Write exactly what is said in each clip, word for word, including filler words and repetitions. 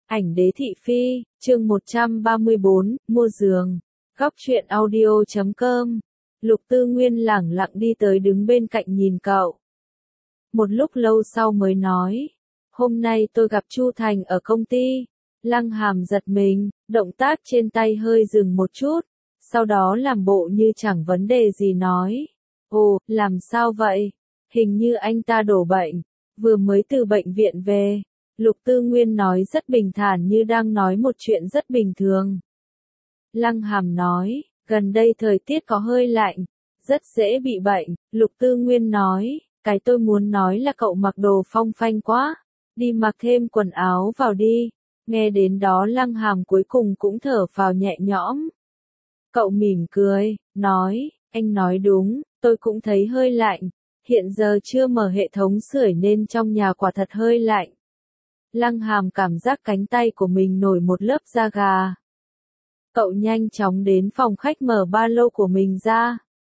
Ảnh đế thị phi, chương một trăm ba mươi bốn, mua giường. Góc truyện audio chấm com. Lục Tư Nguyên lẳng lặng đi tới đứng bên cạnh nhìn cậu. Một lúc lâu sau mới nói, hôm nay tôi gặp Chu Thành ở công ty. Lăng Hàm giật mình, động tác trên tay hơi dừng một chút, sau đó làm bộ như chẳng vấn đề gì nói. Ồ, làm sao vậy? Hình như anh ta đổ bệnh, vừa mới từ bệnh viện về. Lục Tư Nguyên nói rất bình thản như đang nói một chuyện rất bình thường. Lăng Hàm nói, gần đây thời tiết có hơi lạnh, rất dễ bị bệnh. Lục Tư Nguyên nói, cái tôi muốn nói là cậu mặc đồ phong phanh quá, đi mặc thêm quần áo vào đi. Nghe đến đó Lăng Hàm cuối cùng cũng thở phào nhẹ nhõm. Cậu mỉm cười, nói, anh nói đúng, tôi cũng thấy hơi lạnh. Hiện giờ chưa mở hệ thống sưởi nên trong nhà quả thật hơi lạnh. Lăng Hàm cảm giác cánh tay của mình nổi một lớp da gà. Cậu nhanh chóng đến phòng khách mở ba lô của mình ra.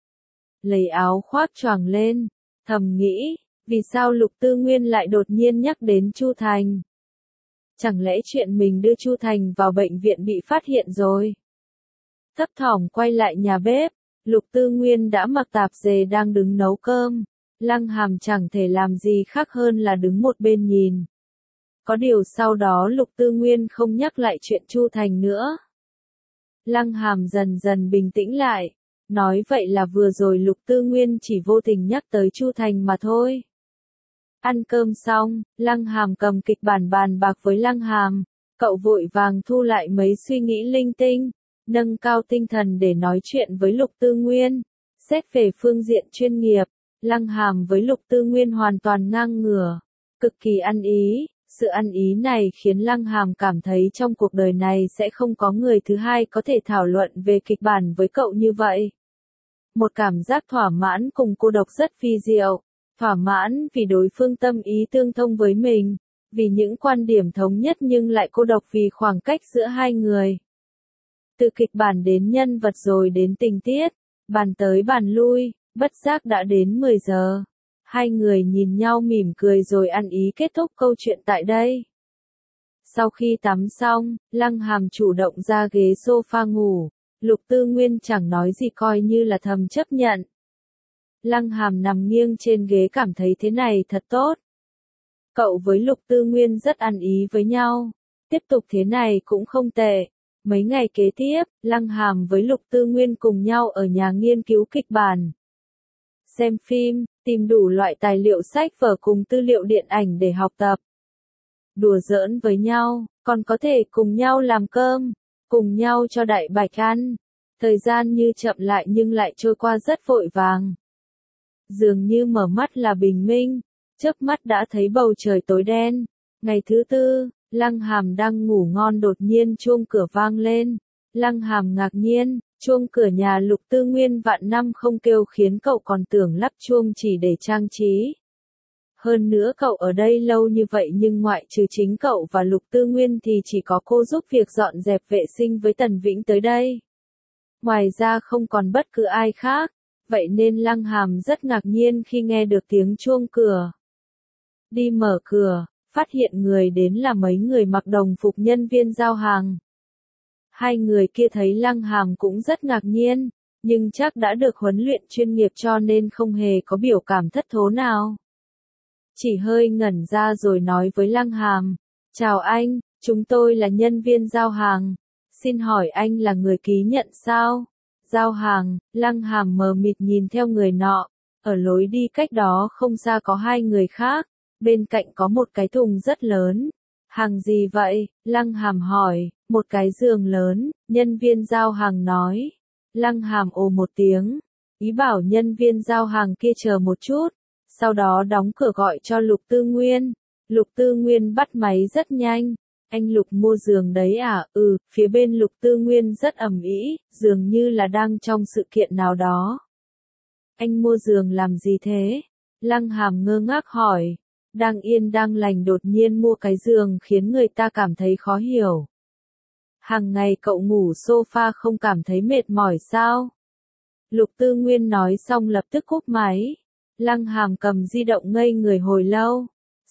Lấy áo khoác choàng lên, thầm nghĩ, vì sao Lục Tư Nguyên lại đột nhiên nhắc đến Chu Thành? Chẳng lẽ chuyện mình đưa Chu Thành vào bệnh viện bị phát hiện rồi? Thấp thỏm quay lại nhà bếp, Lục Tư Nguyên đã mặc tạp dề đang đứng nấu cơm. Lăng Hàm chẳng thể làm gì khác hơn là đứng một bên nhìn. Có điều sau đó Lục Tư Nguyên không nhắc lại chuyện Chu Thành nữa. Lăng Hàm dần dần bình tĩnh lại, nói vậy là vừa rồi Lục Tư Nguyên chỉ vô tình nhắc tới Chu Thành mà thôi. Ăn cơm xong, Lăng Hàm cầm kịch bản bàn bạc với Lăng Hàm, cậu vội vàng thu lại mấy suy nghĩ linh tinh, nâng cao tinh thần để nói chuyện với Lục Tư Nguyên. Xét về phương diện chuyên nghiệp, Lăng Hàm với Lục Tư Nguyên hoàn toàn ngang ngửa, cực kỳ ăn ý. Sự ăn ý này khiến Lăng Hàm cảm thấy trong cuộc đời này sẽ không có người thứ hai có thể thảo luận về kịch bản với cậu như vậy. Một cảm giác thỏa mãn cùng cô độc rất phi diệu. Thỏa mãn vì đối phương tâm ý tương thông với mình, vì những quan điểm thống nhất nhưng lại cô độc vì khoảng cách giữa hai người. Từ kịch bản đến nhân vật rồi đến tình tiết, bàn tới bàn lui, bất giác đã đến mười giờ. Hai người nhìn nhau mỉm cười rồi ăn ý kết thúc câu chuyện tại đây. Sau khi tắm xong, Lăng Hàm chủ động ra ghế sofa ngủ, Lục Tư Nguyên chẳng nói gì coi như là thầm chấp nhận. Lăng Hàm nằm nghiêng trên ghế cảm thấy thế này thật tốt. Cậu với Lục Tư Nguyên rất ăn ý với nhau, tiếp tục thế này cũng không tệ. Mấy ngày kế tiếp, Lăng Hàm với Lục Tư Nguyên cùng nhau ở nhà nghiên cứu kịch bản. Xem phim, tìm đủ loại tài liệu sách vở cùng tư liệu điện ảnh để học tập. Đùa giỡn với nhau, còn có thể cùng nhau làm cơm, cùng nhau cho Đại Bạch ăn. Thời gian như chậm lại nhưng lại trôi qua rất vội vàng. Dường như mở mắt là bình minh, chớp mắt đã thấy bầu trời tối đen. Ngày thứ tư, Lăng Hàm đang ngủ ngon đột nhiên chuông cửa vang lên. Lăng Hàm ngạc nhiên. Chuông cửa nhà Lục Tư Nguyên vạn năm không kêu khiến cậu còn tưởng lắp chuông chỉ để trang trí. Hơn nữa cậu ở đây lâu như vậy nhưng ngoại trừ chính cậu và Lục Tư Nguyên thì chỉ có cô giúp việc dọn dẹp vệ sinh với Tần Vĩnh tới đây. Ngoài ra không còn bất cứ ai khác, vậy nên Lăng Hàm rất ngạc nhiên khi nghe được tiếng chuông cửa. Đi mở cửa, phát hiện người đến là mấy người mặc đồng phục nhân viên giao hàng. Hai người kia thấy Lăng Hàm cũng rất ngạc nhiên, nhưng chắc đã được huấn luyện chuyên nghiệp cho nên không hề có biểu cảm thất thố nào. Chỉ hơi ngẩn ra rồi nói với Lăng Hàm, chào anh, chúng tôi là nhân viên giao hàng, xin hỏi anh là người ký nhận sao? Giao hàng, Lăng Hàm mờ mịt nhìn theo người nọ, ở lối đi cách đó không xa có hai người khác, bên cạnh có một cái thùng rất lớn. Hàng gì vậy? Lăng Hàm hỏi. Một cái giường lớn, nhân viên giao hàng nói. Lăng Hàm ồ một tiếng, ý bảo nhân viên giao hàng kia chờ một chút, sau đó đóng cửa gọi cho Lục Tư Nguyên. Lục Tư Nguyên bắt máy rất nhanh. Anh Lục mua giường đấy à? Ừ, phía bên Lục Tư Nguyên rất ầm ĩ, dường như là đang trong sự kiện nào đó. Anh mua giường làm gì thế? Lăng Hàm ngơ ngác hỏi. Đang yên đang lành đột nhiên mua cái giường khiến người ta cảm thấy khó hiểu. Hàng ngày cậu ngủ sofa không cảm thấy mệt mỏi sao? Lục Tư Nguyên nói xong lập tức cúp máy. Lăng Hàm cầm di động ngây người hồi lâu.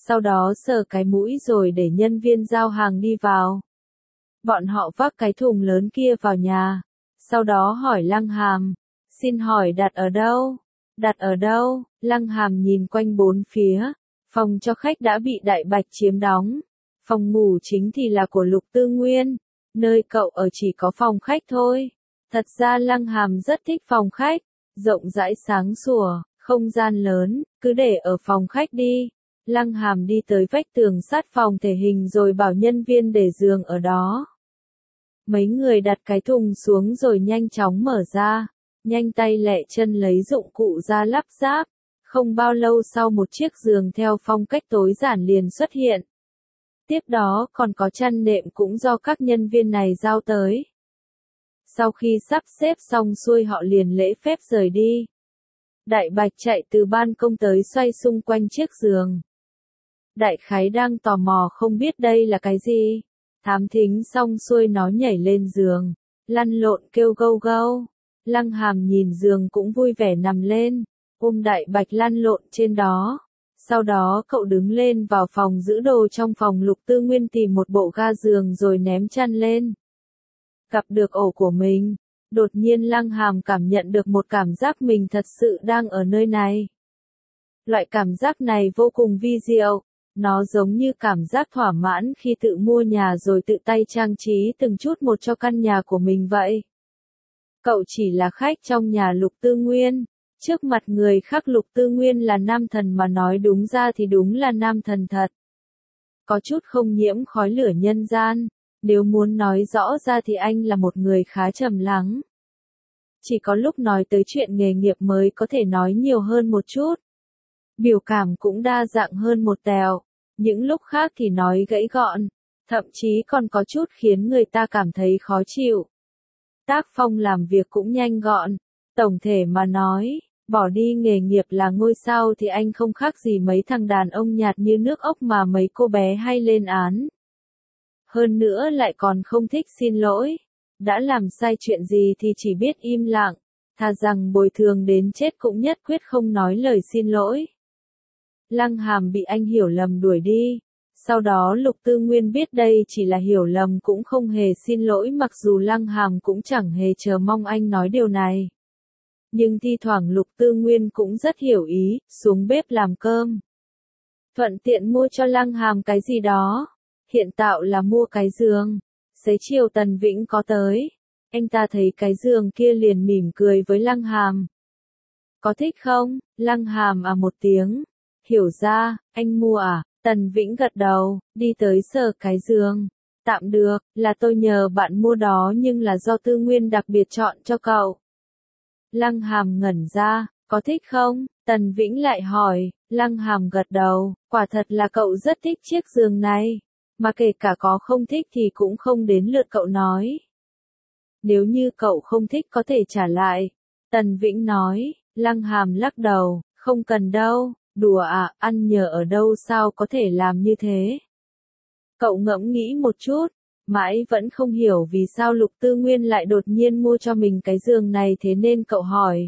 sau đó sờ cái mũi rồi để nhân viên giao hàng đi vào. Bọn họ vác cái thùng lớn kia vào nhà, sau đó hỏi Lăng Hàm, xin hỏi đặt ở đâu? Đặt ở đâu? Lăng Hàm nhìn quanh bốn phía, phòng cho khách đã bị Đại Bạch chiếm đóng, phòng ngủ chính thì là của Lục Tư Nguyên, nơi cậu ở chỉ có phòng khách thôi. Thật ra Lăng Hàm rất thích phòng khách, rộng rãi sáng sủa, không gian lớn, cứ để ở phòng khách đi. Lăng Hàm đi tới vách tường sát phòng thể hình rồi bảo nhân viên để giường ở đó. Mấy người đặt cái thùng xuống rồi nhanh chóng mở ra, nhanh tay lẹ chân lấy dụng cụ ra lắp ráp. Không bao lâu sau một chiếc giường theo phong cách tối giản liền xuất hiện. Tiếp đó còn có chăn nệm cũng do các nhân viên này giao tới. Sau khi sắp xếp xong xuôi họ liền lễ phép rời đi. Đại Bạch chạy từ ban công tới xoay xung quanh chiếc giường. Đại khái đang tò mò không biết đây là cái gì. Thám thính xong xuôi nó nhảy lên giường, lăn lộn kêu gâu gâu. Lăng Hàm nhìn giường cũng vui vẻ nằm lên, ôm Đại Bạch lăn lộn trên đó. Sau đó cậu đứng lên vào phòng giữ đồ trong phòng Lục Tư Nguyên tìm một bộ ga giường rồi ném chăn lên. Gặp được ổ của mình, đột nhiên Lăng Hàm cảm nhận được một cảm giác mình thật sự đang ở nơi này. Loại cảm giác này vô cùng vi diệu, nó giống như cảm giác thỏa mãn khi tự mua nhà rồi tự tay trang trí từng chút một cho căn nhà của mình vậy. Cậu chỉ là khách trong nhà Lục Tư Nguyên, trước mặt người khác Lục Tư Nguyên là nam thần mà nói đúng ra thì đúng là nam thần thật. Có chút không nhiễm khói lửa nhân gian, nếu muốn nói rõ ra thì anh là một người khá trầm lắng. Chỉ có lúc nói tới chuyện nghề nghiệp mới có thể nói nhiều hơn một chút. Biểu cảm cũng đa dạng hơn một tèo, những lúc khác thì nói gãy gọn, thậm chí còn có chút khiến người ta cảm thấy khó chịu. Tác phong làm việc cũng nhanh gọn, tổng thể mà nói, bỏ đi nghề nghiệp là ngôi sao thì anh không khác gì mấy thằng đàn ông nhạt như nước ốc mà mấy cô bé hay lên án. Hơn nữa lại còn không thích xin lỗi, đã làm sai chuyện gì thì chỉ biết im lặng, thà rằng bồi thường đến chết cũng nhất quyết không nói lời xin lỗi. Lăng Hàm bị anh hiểu lầm đuổi đi, sau đó Lục Tư Nguyên biết đây chỉ là hiểu lầm cũng không hề xin lỗi mặc dù Lăng Hàm cũng chẳng hề chờ mong anh nói điều này. Nhưng thi thoảng Lục Tư Nguyên cũng rất hiểu ý, xuống bếp làm cơm. Thuận tiện mua cho Lăng Hàm cái gì đó, hiện tạo là mua cái giường. Xế chiều Tần Vĩnh có tới, anh ta thấy cái giường kia liền mỉm cười với Lăng Hàm. Có thích không? Lăng Hàm à một tiếng. Hiểu ra, anh mua à? Tần Vĩnh gật đầu, đi tới sờ cái giường. Tạm được, là tôi nhờ bạn mua đó nhưng là do Tư Nguyên đặc biệt chọn cho cậu. Lăng Hàm ngẩn ra, có thích không? Tần Vĩnh lại hỏi, Lăng Hàm gật đầu, quả thật là cậu rất thích chiếc giường này. Mà kể cả có không thích thì cũng không đến lượt cậu nói. Nếu như cậu không thích có thể trả lại. Tần Vĩnh nói, Lăng Hàm lắc đầu, không cần đâu, đùa à, ăn nhờ ở đâu sao có thể làm như thế. Cậu ngẫm nghĩ một chút, mãi vẫn không hiểu vì sao Lục Tư Nguyên lại đột nhiên mua cho mình cái giường này thế nên cậu hỏi.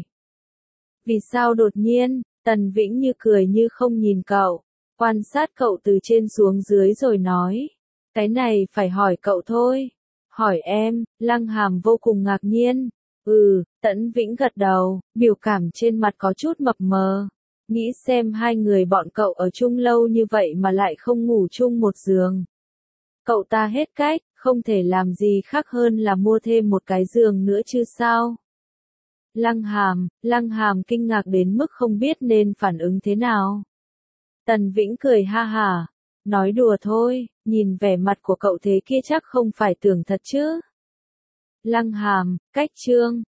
Vì sao đột nhiên? Tần Vĩnh như cười như không nhìn cậu, quan sát cậu từ trên xuống dưới rồi nói. Cái này phải hỏi cậu thôi. Hỏi em, Lăng Hàm vô cùng ngạc nhiên. Ừ, Tấn Vĩnh gật đầu, biểu cảm trên mặt có chút mập mờ. Nghĩ xem hai người bọn cậu ở chung lâu như vậy mà lại không ngủ chung một giường. Cậu ta hết cách, không thể làm gì khác hơn là mua thêm một cái giường nữa chứ sao. Lăng Hàm, Lăng Hàm kinh ngạc đến mức không biết nên phản ứng thế nào. Tần Vĩnh cười ha hả, nói đùa thôi, nhìn vẻ mặt của cậu thế kia chắc không phải tưởng thật chứ. Lăng Hàm, cách chương,